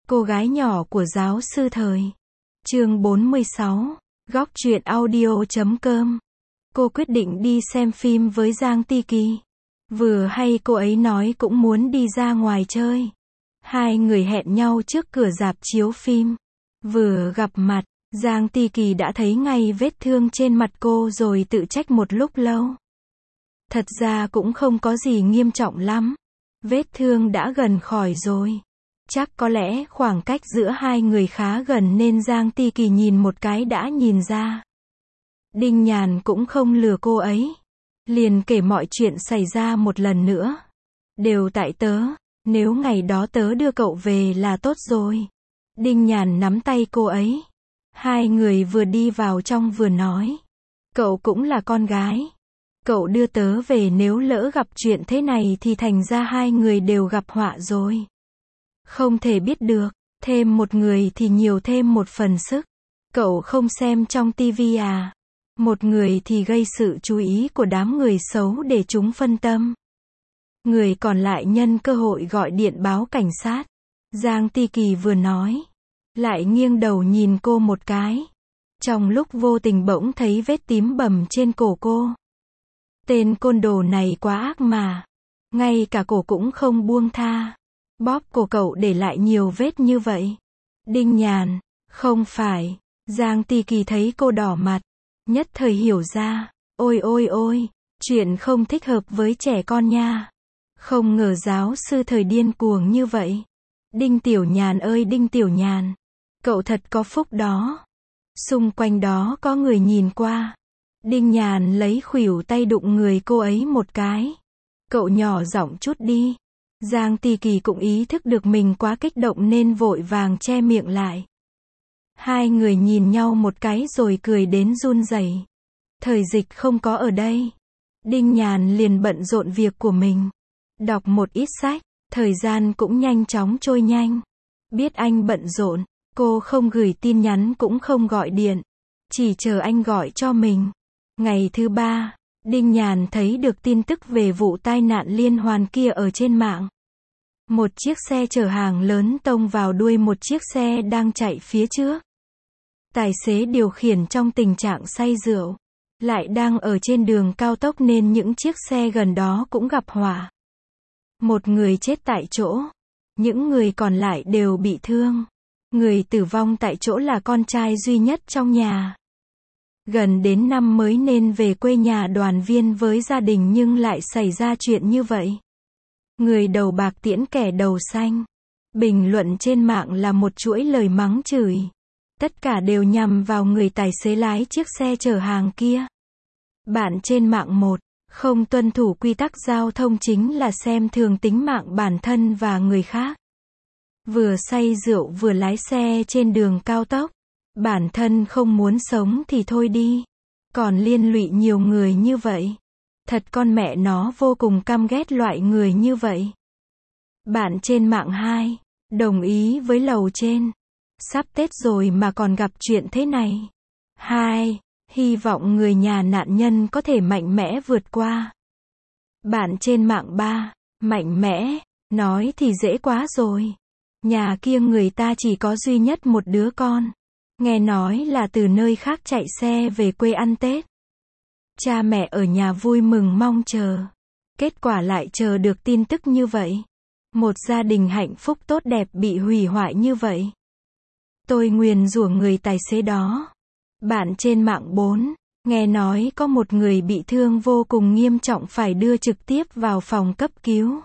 Cô gái nhỏ của giáo sư thời. Chương 46. Góc truyện audio.com. Cô quyết định đi xem phim với Giang Ti Kỳ. Vừa hay cô ấy nói cũng muốn đi ra ngoài chơi. Hai người hẹn nhau trước cửa rạp chiếu phim. Vừa gặp mặt, Giang Ti Kỳ đã thấy ngay vết thương trên mặt cô rồi tự trách một lúc lâu. Thật ra cũng không có gì nghiêm trọng lắm. Vết thương đã gần khỏi rồi. Chắc có lẽ khoảng cách giữa hai người khá gần nên Giang Ti Kỳ nhìn một cái đã nhìn ra. Đinh Nhàn cũng không lừa cô ấy. Liền kể mọi chuyện xảy ra một lần nữa. Đều tại tớ, nếu ngày đó tớ đưa cậu về là tốt rồi. Đinh Nhàn nắm tay cô ấy. Hai người vừa đi vào trong vừa nói. Cậu cũng là con gái. Cậu đưa tớ về nếu lỡ gặp chuyện thế này thì thành ra hai người đều gặp họa rồi. Không thể biết được, thêm một người thì nhiều thêm một phần sức. Cậu không xem trong tivi à? Một người thì gây sự chú ý của đám người xấu để chúng phân tâm. Người còn lại nhân cơ hội gọi điện báo cảnh sát. Giang Ti Kỳ vừa nói, lại nghiêng đầu nhìn cô một cái. Trong lúc vô tình bỗng thấy vết tím bầm trên cổ cô. Tên côn đồ này quá ác mà. Ngay cả cổ cũng không buông tha. Bóp cổ cậu để lại nhiều vết như vậy. Đinh Nhàn, không phải. Giang Ti Kỳ thấy cô đỏ mặt. Nhất thời hiểu ra. Ôi ôi ôi, chuyện không thích hợp với trẻ con nha. Không ngờ giáo sư thời điên cuồng như vậy. Đinh Tiểu Nhàn ơi Đinh Tiểu Nhàn. Cậu thật có phúc đó. Xung quanh đó có người nhìn qua. Đinh Nhàn lấy khuỷu tay đụng người cô ấy một cái. Cậu nhỏ giọng chút đi. Giang Ti Kỳ cũng ý thức được mình quá kích động nên vội vàng che miệng lại. Hai người nhìn nhau một cái rồi cười đến run rẩy. Thời Dịch không có ở đây. Đinh Nhàn liền bận rộn việc của mình. Đọc một ít sách, thời gian cũng nhanh chóng trôi nhanh. Biết anh bận rộn, cô không gửi tin nhắn cũng không gọi điện. Chỉ chờ anh gọi cho mình. Ngày thứ ba, Đinh Nhàn thấy được tin tức về vụ tai nạn liên hoàn kia ở trên mạng. Một chiếc xe chở hàng lớn tông vào đuôi một chiếc xe đang chạy phía trước. Tài xế điều khiển trong tình trạng say rượu. Lại đang ở trên đường cao tốc nên những chiếc xe gần đó cũng gặp họa. Một người chết tại chỗ. Những người còn lại đều bị thương. Người tử vong tại chỗ là con trai duy nhất trong nhà. Gần đến năm mới nên về quê nhà đoàn viên với gia đình nhưng lại xảy ra chuyện như vậy. Người đầu bạc tiễn kẻ đầu xanh. Bình luận trên mạng là một chuỗi lời mắng chửi. Tất cả đều nhằm vào người tài xế lái chiếc xe chở hàng kia. Bạn trên mạng 1. Không tuân thủ quy tắc giao thông chính là xem thường tính mạng bản thân và người khác. Vừa say rượu vừa lái xe trên đường cao tốc. Bản thân không muốn sống thì thôi đi. Còn liên lụy nhiều người như vậy. Thật con mẹ nó vô cùng căm ghét loại người như vậy. Bạn trên mạng 2. Đồng ý với lầu trên. Sắp Tết rồi mà còn gặp chuyện thế này. 2. Hy vọng người nhà nạn nhân có thể mạnh mẽ vượt qua. Bạn trên mạng 3. Mạnh mẽ. Nói thì dễ quá rồi. Nhà kia người ta chỉ có duy nhất một đứa con. Nghe nói là từ nơi khác chạy xe về quê ăn Tết. Cha mẹ ở nhà vui mừng mong chờ. Kết quả lại chờ được tin tức như vậy. Một gia đình hạnh phúc tốt đẹp bị hủy hoại như vậy. Tôi nguyền rủa người tài xế đó. Bạn trên mạng 4. Nghe nói có một người bị thương vô cùng nghiêm trọng phải đưa trực tiếp vào phòng cấp cứu.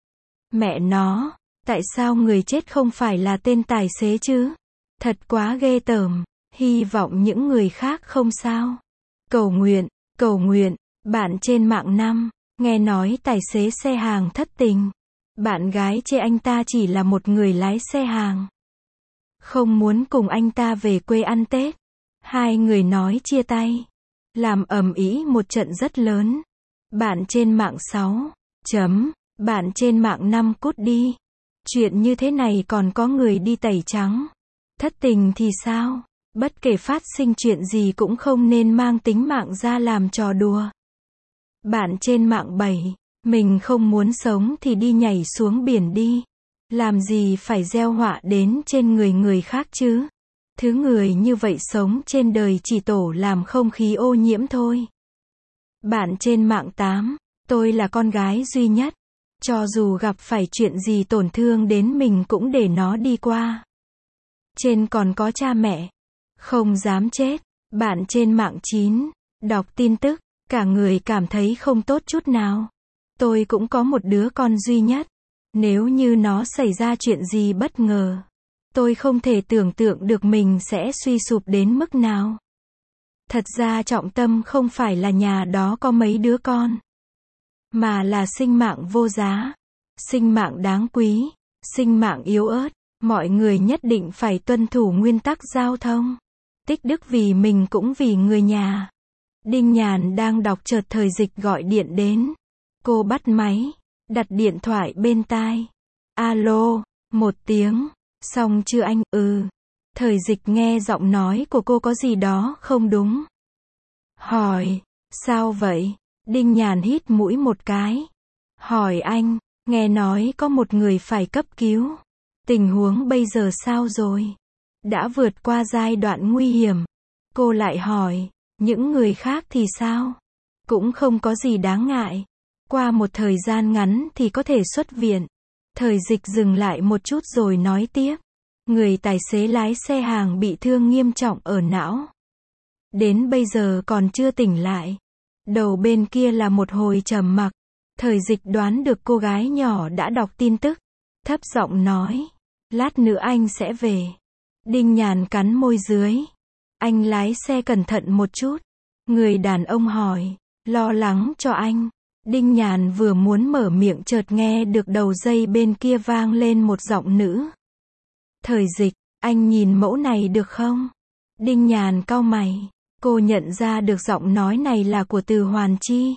Mẹ nó, tại sao người chết không phải là tên tài xế chứ? Thật quá ghê tởm. Hy vọng những người khác không sao. Cầu nguyện. Bạn trên mạng 5. Nghe nói tài xế xe hàng thất tình. Bạn gái chê anh ta chỉ là một người lái xe hàng. Không muốn cùng anh ta về quê ăn Tết. Hai người nói chia tay. Làm ầm ĩ một trận rất lớn. Bạn trên mạng 6. Bạn trên mạng 5 cút đi. Chuyện như thế này còn có người đi tẩy trắng. Thất tình thì sao? Bất kể phát sinh chuyện gì cũng không nên mang tính mạng ra làm trò đùa. Bạn trên mạng 7. Mình không muốn sống thì đi nhảy xuống biển đi. Làm gì phải gieo họa đến trên người người khác chứ? Thứ người như vậy sống trên đời chỉ tổ làm không khí ô nhiễm thôi. Bạn trên mạng 8. Tôi là con gái duy nhất. Cho dù gặp phải chuyện gì tổn thương đến mình cũng để nó đi qua. Trên còn có cha mẹ. Không dám chết. Bạn trên mạng 9. Đọc tin tức. Cả người cảm thấy không tốt chút nào. Tôi cũng có một đứa con duy nhất. Nếu như nó xảy ra chuyện gì bất ngờ, tôi không thể tưởng tượng được mình sẽ suy sụp đến mức nào. Thật ra trọng tâm không phải là nhà đó có mấy đứa con, mà là sinh mạng vô giá, sinh mạng đáng quý, sinh mạng yếu ớt. Mọi người nhất định phải tuân thủ nguyên tắc giao thông. Tích đức vì mình cũng vì người nhà. Đinh Nhàn đang đọc chợt Thời Dịch gọi điện đến. Cô bắt máy, đặt điện thoại bên tai. Alo, một tiếng. Xong chưa anh? Ừ. Thời Dịch nghe giọng nói của cô có gì đó không đúng. Hỏi, sao vậy? Đinh Nhàn hít mũi một cái. Hỏi anh, nghe nói có một người phải cấp cứu. Tình huống bây giờ sao rồi? Đã vượt qua giai đoạn nguy hiểm. Cô lại hỏi, những người khác thì sao? Cũng không có gì đáng ngại. Qua một thời gian ngắn thì có thể xuất viện. Thời Dịch dừng lại một chút rồi nói tiếp. Người tài xế lái xe hàng bị thương nghiêm trọng ở não. Đến bây giờ còn chưa tỉnh lại. Đầu bên kia là một hồi trầm mặc. Thời Dịch đoán được cô gái nhỏ đã đọc tin tức. Thấp giọng nói. Lát nữa anh sẽ về. Đinh Nhàn cắn môi dưới. Anh lái xe cẩn thận một chút. Người đàn ông hỏi. Lo lắng cho anh. Đinh Nhàn vừa muốn mở miệng chợt nghe được đầu dây bên kia vang lên một giọng nữ. Thời Dịch, anh nhìn mẫu này được không? Đinh Nhàn cau mày. Cô nhận ra được giọng nói này là của Từ Hoàn Chi.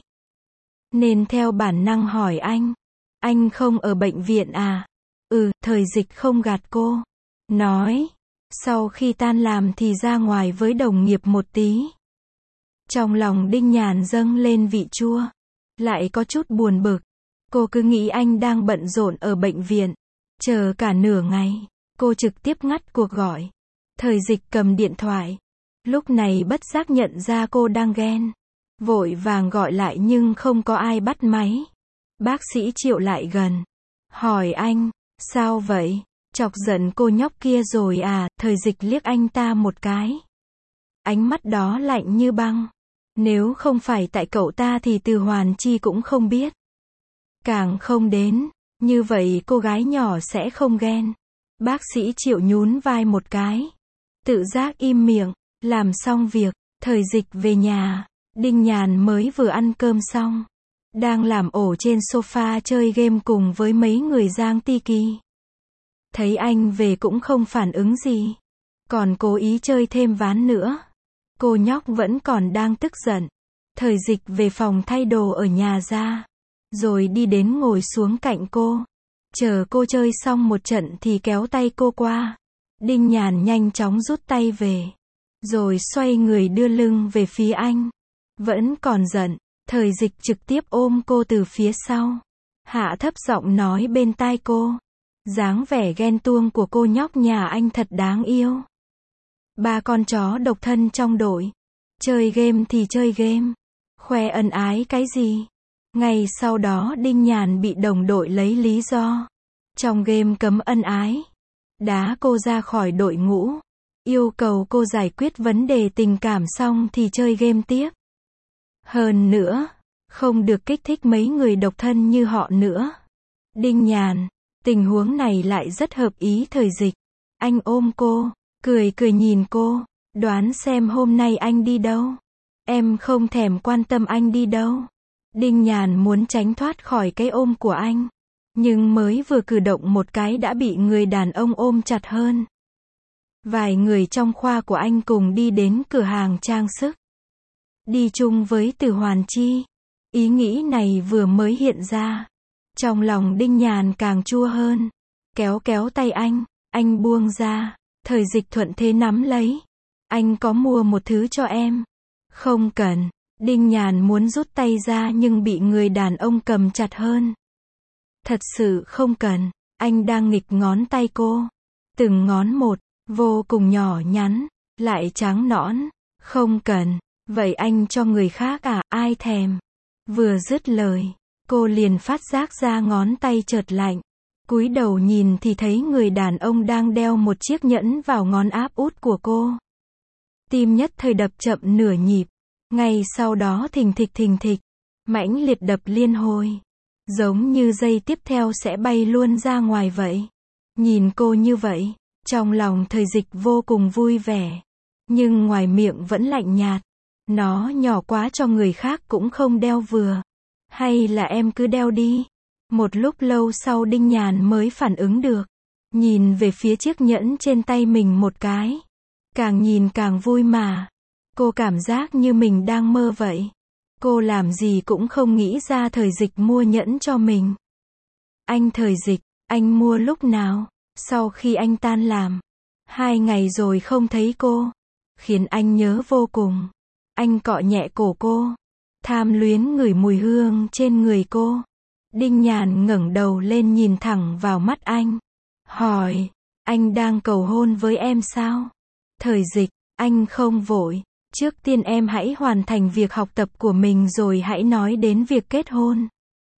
Nên theo bản năng hỏi anh không ở bệnh viện à? Ừ, Thời Dịch không gạt cô. Nói, sau khi tan làm thì ra ngoài với đồng nghiệp một tí. Trong lòng Đinh Nhàn dâng lên vị chua. Lại có chút buồn bực. Cô cứ nghĩ anh đang bận rộn ở bệnh viện. Chờ cả nửa ngày. Cô trực tiếp ngắt cuộc gọi. Thời Dịch cầm điện thoại. Lúc này bất giác nhận ra cô đang ghen. Vội vàng gọi lại nhưng không có ai bắt máy. Bác sĩ Triệu lại gần. Hỏi anh, sao vậy? Chọc giận cô nhóc kia rồi à? Thời Dịch liếc anh ta một cái. Ánh mắt đó lạnh như băng. Nếu không phải tại cậu ta thì Từ Hoàn Chi cũng không biết. Càng không đến. Như vậy cô gái nhỏ sẽ không ghen. Bác sĩ Triệu nhún vai một cái. Tự giác im miệng. Làm xong việc. Thời Dịch về nhà. Đinh Nhàn mới vừa ăn cơm xong. Đang làm ổ trên sofa chơi game cùng với mấy người Giang Ti Kỳ. Thấy anh về cũng không phản ứng gì. Còn cố ý chơi thêm ván nữa. Cô nhóc vẫn còn đang tức giận. Thời Dịch về phòng thay đồ ở nhà ra. Rồi đi đến ngồi xuống cạnh cô. Chờ cô chơi xong một trận thì kéo tay cô qua. Đinh Nhàn nhanh chóng rút tay về. Rồi xoay người đưa lưng về phía anh. Vẫn còn giận. Thời Dịch trực tiếp ôm cô từ phía sau. Hạ thấp giọng nói bên tai cô. Dáng vẻ ghen tuông của cô nhóc nhà anh thật đáng yêu. Ba con chó độc thân trong đội. Chơi game thì chơi game. Khoe ân ái cái gì? Ngày sau đó Đinh Nhàn bị đồng đội lấy lý do. Trong game cấm ân ái. Đá cô ra khỏi đội ngũ. Yêu cầu cô giải quyết vấn đề tình cảm xong thì chơi game tiếp. Hơn nữa, không được kích thích mấy người độc thân như họ nữa. Đinh Nhàn, tình huống này lại rất hợp ý Thời Dịch. Anh ôm cô, cười cười nhìn cô, đoán xem hôm nay anh đi đâu. Em không thèm quan tâm anh đi đâu. Đinh Nhàn muốn tránh thoát khỏi cái ôm của anh. Nhưng mới vừa cử động một cái đã bị người đàn ông ôm chặt hơn. Vài người trong khoa của anh cùng đi đến cửa hàng trang sức. Đi chung với Từ Hoàn Chi. Ý nghĩ này vừa mới hiện ra. Trong lòng Đinh Nhàn càng chua hơn. Kéo kéo tay anh buông ra. Thời Dịch thuận thế nắm lấy. Anh có mua một thứ cho em. Không cần. Đinh Nhàn muốn rút tay ra nhưng bị người đàn ông cầm chặt hơn. Thật sự không cần. Anh đang nghịch ngón tay cô. Từng ngón một, vô cùng nhỏ nhắn, lại trắng nõn. Không cần. Vậy anh cho người khác à, ai thèm. Vừa dứt lời, cô liền phát giác ra ngón tay chợt lạnh. Cúi đầu nhìn thì thấy người đàn ông đang đeo một chiếc nhẫn vào ngón áp út của cô. Tim nhất thời đập chậm nửa nhịp. Ngay sau đó thình thịch, mãnh liệt đập liên hồi. Giống như giây tiếp theo sẽ bay luôn ra ngoài vậy. Nhìn cô như vậy, trong lòng Thời Dịch vô cùng vui vẻ. Nhưng ngoài miệng vẫn lạnh nhạt. Nó nhỏ quá cho người khác cũng không đeo vừa. Hay là em cứ đeo đi. Một lúc lâu sau Đinh Nhàn mới phản ứng được. Nhìn về phía chiếc nhẫn trên tay mình một cái. Càng nhìn càng vui mà. Cô cảm giác như mình đang mơ vậy. Cô làm gì cũng không nghĩ ra Thời Dịch mua nhẫn cho mình. Anh Thời Dịch, anh mua lúc nào? Sau khi anh tan làm. 2 ngày rồi không thấy cô. Khiến anh nhớ vô cùng. Anh cọ nhẹ cổ cô. Tham luyến ngửi mùi hương trên người cô. Đinh Nhàn ngẩng đầu lên nhìn thẳng vào mắt anh. Hỏi, anh đang cầu hôn với em sao? Thời Dịch, anh không vội. Trước tiên em hãy hoàn thành việc học tập của mình rồi hãy nói đến việc kết hôn.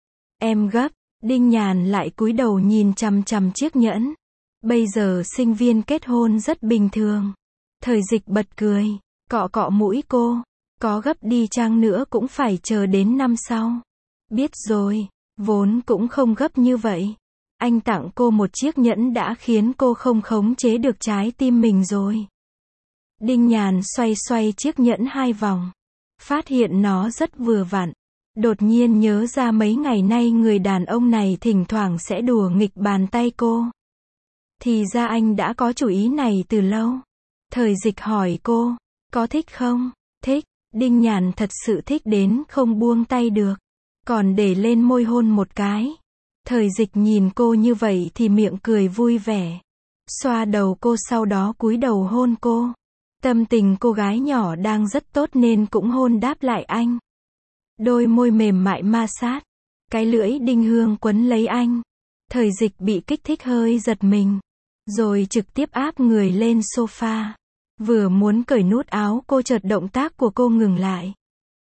Em gấp. Đinh Nhàn lại cúi đầu nhìn chằm chằm chiếc nhẫn. Bây giờ sinh viên kết hôn rất bình thường. Thời Dịch bật cười, cọ cọ mũi cô. Có gấp đi chăng nữa cũng phải chờ đến năm sau. Biết rồi, vốn cũng không gấp như vậy. Anh tặng cô một chiếc nhẫn đã khiến cô không khống chế được trái tim mình rồi. Đinh Nhàn xoay xoay chiếc nhẫn 2 vòng. Phát hiện nó rất vừa vặn. Đột nhiên nhớ ra mấy ngày nay người đàn ông này thỉnh thoảng sẽ đùa nghịch bàn tay cô. Thì ra anh đã có chủ ý này từ lâu. Thời Dịch hỏi cô, có thích không? Thích. Đinh Nhàn thật sự thích đến không buông tay được. Còn để lên môi hôn một cái. Thời Dịch nhìn cô như vậy thì miệng cười vui vẻ. Xoa đầu cô sau đó cúi đầu hôn cô. Tâm tình cô gái nhỏ đang rất tốt nên cũng hôn đáp lại anh. Đôi môi mềm mại ma sát. Cái lưỡi đinh hương quấn lấy anh. Thời Dịch bị kích thích hơi giật mình. Rồi trực tiếp áp người lên sofa. Vừa muốn cởi nút áo cô chợt động tác của cô ngừng lại.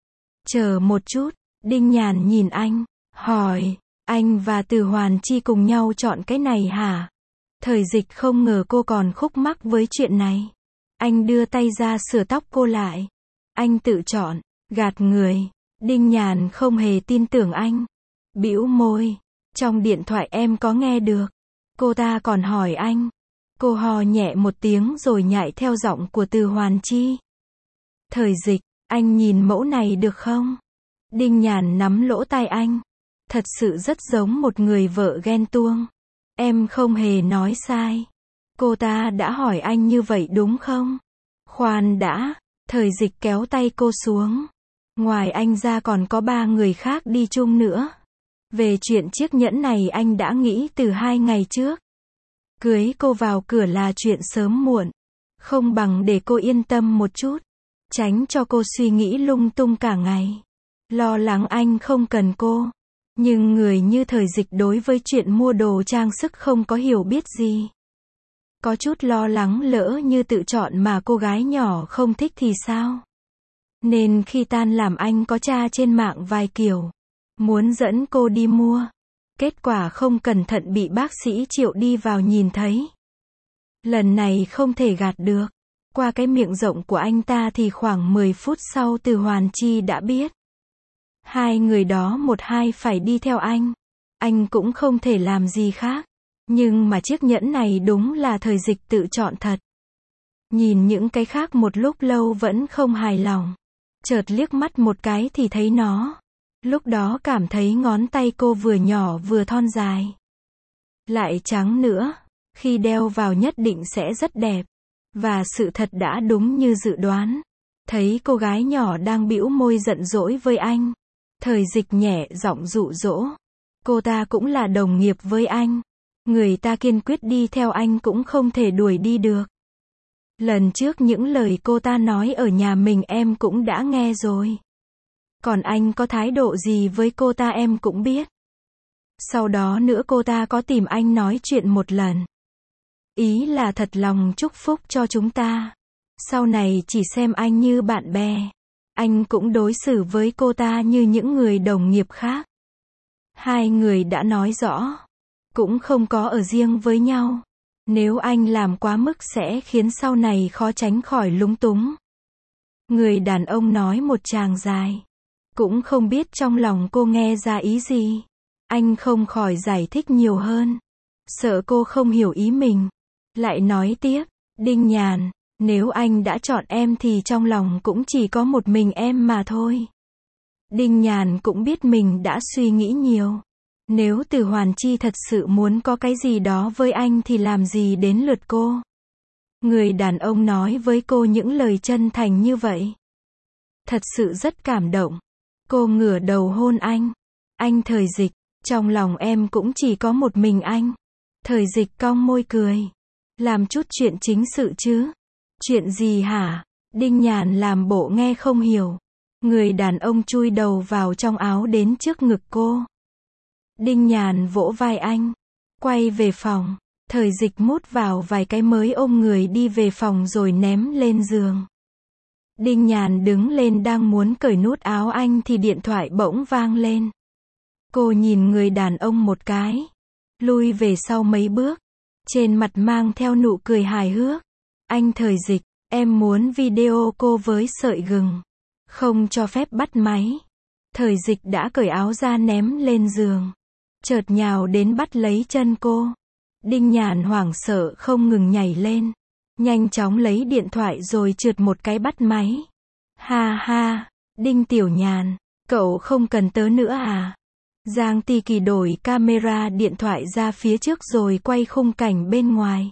Chờ một chút. Đinh Nhàn nhìn anh. Hỏi, anh và Từ Hoàn Chi cùng nhau chọn cái này hả? Thời Dịch không ngờ cô còn khúc mắc với chuyện này. Anh đưa tay ra sửa tóc cô lại. Anh tự chọn. Gạt người. Đinh Nhàn không hề tin tưởng anh. Bĩu môi. Trong điện thoại em có nghe được. Cô ta còn hỏi anh. Cô hò nhẹ một tiếng rồi nhại theo giọng của Từ Hoàn Chi. Thời Dịch, anh nhìn mẫu này được không? Đinh Nhàn nắm lỗ tai anh. Thật sự rất giống một người vợ ghen tuông. Em không hề nói sai. Cô ta đã hỏi anh như vậy đúng không? Khoan đã. Thời Dịch kéo tay cô xuống. Ngoài anh ra còn có 3 người khác đi chung nữa. Về chuyện chiếc nhẫn này anh đã nghĩ từ 2 ngày trước. Cưới cô vào cửa là chuyện sớm muộn. Không bằng để cô yên tâm một chút. Tránh cho cô suy nghĩ lung tung cả ngày. Lo lắng anh không cần cô. Nhưng người như Thời Dịch đối với chuyện mua đồ trang sức không có hiểu biết gì. Có chút lo lắng lỡ như tự chọn mà cô gái nhỏ không thích thì sao? Nên khi tan làm anh có tra trên mạng vài kiểu. Muốn dẫn cô đi mua. Kết quả không cẩn thận bị bác sĩ Triệu đi vào nhìn thấy. Lần này không thể gạt được. Qua cái miệng rộng của anh ta thì khoảng 10 phút sau Từ Hoàn Chi đã biết. 2 người đó một hai phải đi theo anh. Anh cũng không thể làm gì khác. Nhưng mà chiếc nhẫn này đúng là Thời Dịch tự chọn thật. Nhìn những cái khác một lúc lâu vẫn không hài lòng. Chợt liếc mắt một cái thì thấy nó. Lúc đó cảm thấy ngón tay cô vừa nhỏ vừa thon dài. Lại trắng nữa. Khi đeo vào nhất định sẽ rất đẹp. Và sự thật đã đúng như dự đoán. Thấy cô gái nhỏ đang bĩu môi giận dỗi với anh. Thời Dịch nhẹ giọng dụ dỗ. Cô ta cũng là đồng nghiệp với anh. Người ta kiên quyết đi theo anh cũng không thể đuổi đi được. Lần trước những lời cô ta nói ở nhà mình em cũng đã nghe rồi. Còn anh có thái độ gì với cô ta em cũng biết. Sau đó nữa cô ta có tìm anh nói chuyện một lần. Ý là thật lòng chúc phúc cho chúng ta. Sau này chỉ xem anh như bạn bè. Anh cũng đối xử với cô ta như những người đồng nghiệp khác. Hai người đã nói rõ. Cũng không có ở riêng với nhau. Nếu anh làm quá mức sẽ khiến sau này khó tránh khỏi lúng túng. Người đàn ông nói một tràng dài. Cũng không biết trong lòng cô nghe ra ý gì. Anh không khỏi giải thích nhiều hơn. Sợ cô không hiểu ý mình. Lại nói tiếp, Đinh Nhàn, nếu anh đã chọn em thì trong lòng cũng chỉ có một mình em mà thôi. Đinh Nhàn cũng biết mình đã suy nghĩ nhiều. Nếu Từ Hoàn Chi thật sự muốn có cái gì đó với anh thì làm gì đến lượt cô. Người đàn ông nói với cô những lời chân thành như vậy. Thật sự rất cảm động. Cô ngửa đầu hôn anh. Anh Thời Dịch, trong lòng em cũng chỉ có một mình anh. Thời Dịch cong môi cười. Làm chút chuyện chính sự chứ. Chuyện gì hả? Đinh Nhàn làm bộ nghe không hiểu. Người đàn ông chui đầu vào trong áo đến trước ngực cô. Đinh Nhàn vỗ vai anh. Quay về phòng. Thời Dịch mút vào vài cái mới ôm người đi về phòng rồi ném lên giường. Đinh Nhàn đứng lên đang muốn cởi nút áo anh thì điện thoại bỗng vang lên. Cô nhìn người đàn ông một cái. Lui về sau mấy bước. Trên mặt mang theo nụ cười hài hước. Anh Thời Dịch, em muốn video cô với sợi gừng. Không cho phép bắt máy. Thời Dịch đã cởi áo ra ném lên giường. Chợt nhào đến bắt lấy chân cô. Đinh Nhàn hoảng sợ không ngừng nhảy lên. Nhanh chóng lấy điện thoại rồi trượt một cái bắt máy. Ha ha, Đinh Tiểu Nhàn, cậu không cần tớ nữa à? Giang Ti Kỳ đổi camera điện thoại ra phía trước rồi quay khung cảnh bên ngoài.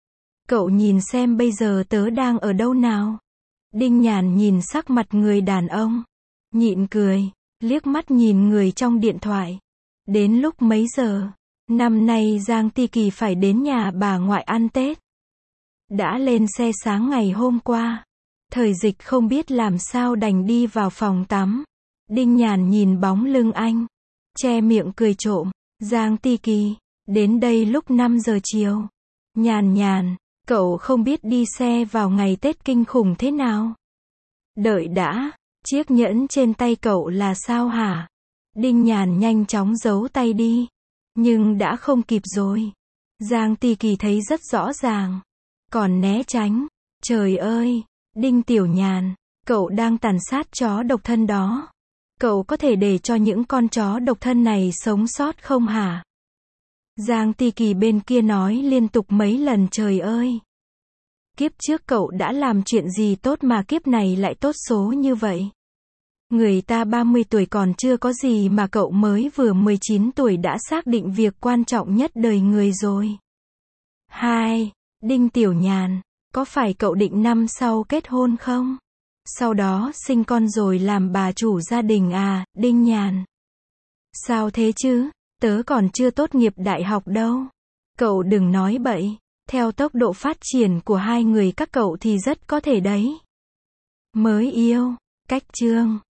Cậu nhìn xem bây giờ tớ đang ở đâu nào? Đinh Nhàn nhìn sắc mặt người đàn ông. Nhịn cười, liếc mắt nhìn người trong điện thoại. Đến lúc mấy giờ? Năm nay Giang Ti Kỳ phải đến nhà bà ngoại ăn Tết. Đã lên xe sáng ngày hôm qua. Thời Dịch không biết làm sao đành đi vào phòng tắm. Đinh Nhàn nhìn bóng lưng anh. Che miệng cười trộm. Giang Ti Kỳ, đến đây lúc 5 giờ chiều. Nhàn, cậu không biết đi xe vào ngày Tết kinh khủng thế nào? Đợi đã, chiếc nhẫn trên tay cậu là sao hả? Đinh Nhàn nhanh chóng giấu tay đi. Nhưng đã không kịp rồi. Giang Ti Kỳ thấy rất rõ ràng. Còn né tránh. Trời ơi, Đinh Tiểu Nhàn, cậu đang tàn sát chó độc thân đó. Cậu có thể để cho những con chó độc thân này sống sót không hả? Giang Ti Kỳ bên kia nói liên tục mấy lần trời ơi. Kiếp trước cậu đã làm chuyện gì tốt mà kiếp này lại tốt số như vậy? Người ta 30 tuổi còn chưa có gì mà cậu mới vừa 19 tuổi đã xác định việc quan trọng nhất đời người rồi. 2. Đinh Tiểu Nhàn, có phải cậu định năm sau kết hôn không? Sau đó sinh con rồi làm bà chủ gia đình à, Đinh Nhàn? Sao thế chứ? Tớ còn chưa tốt nghiệp đại học đâu. Cậu đừng nói bậy. Theo tốc độ phát triển của hai người các cậu thì rất có thể đấy. Mới yêu, cách chương